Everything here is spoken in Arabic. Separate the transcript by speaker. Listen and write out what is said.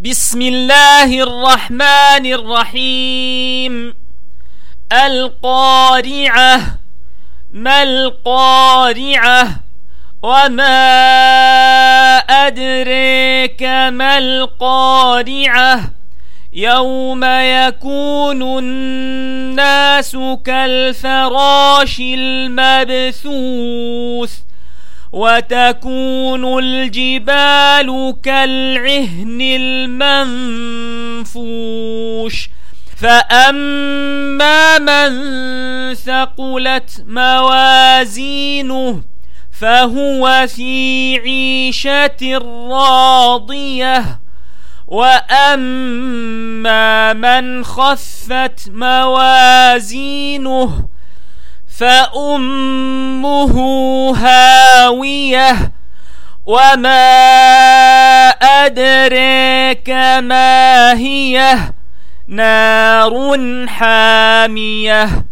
Speaker 1: بسم الله الرحمن الرحيم. القارعة. ما القارعة؟ وما أدريك ما القارعة؟ يوم يكون الناس كالفراش المبثوث وتكون الجبال كالعهن المنفوش. فأما من ثقلت موازينه فهو في عيشة راضية، وأما من خفت موازينه فأمه هاوية. وما أدريك ما هي؟ نار حامية.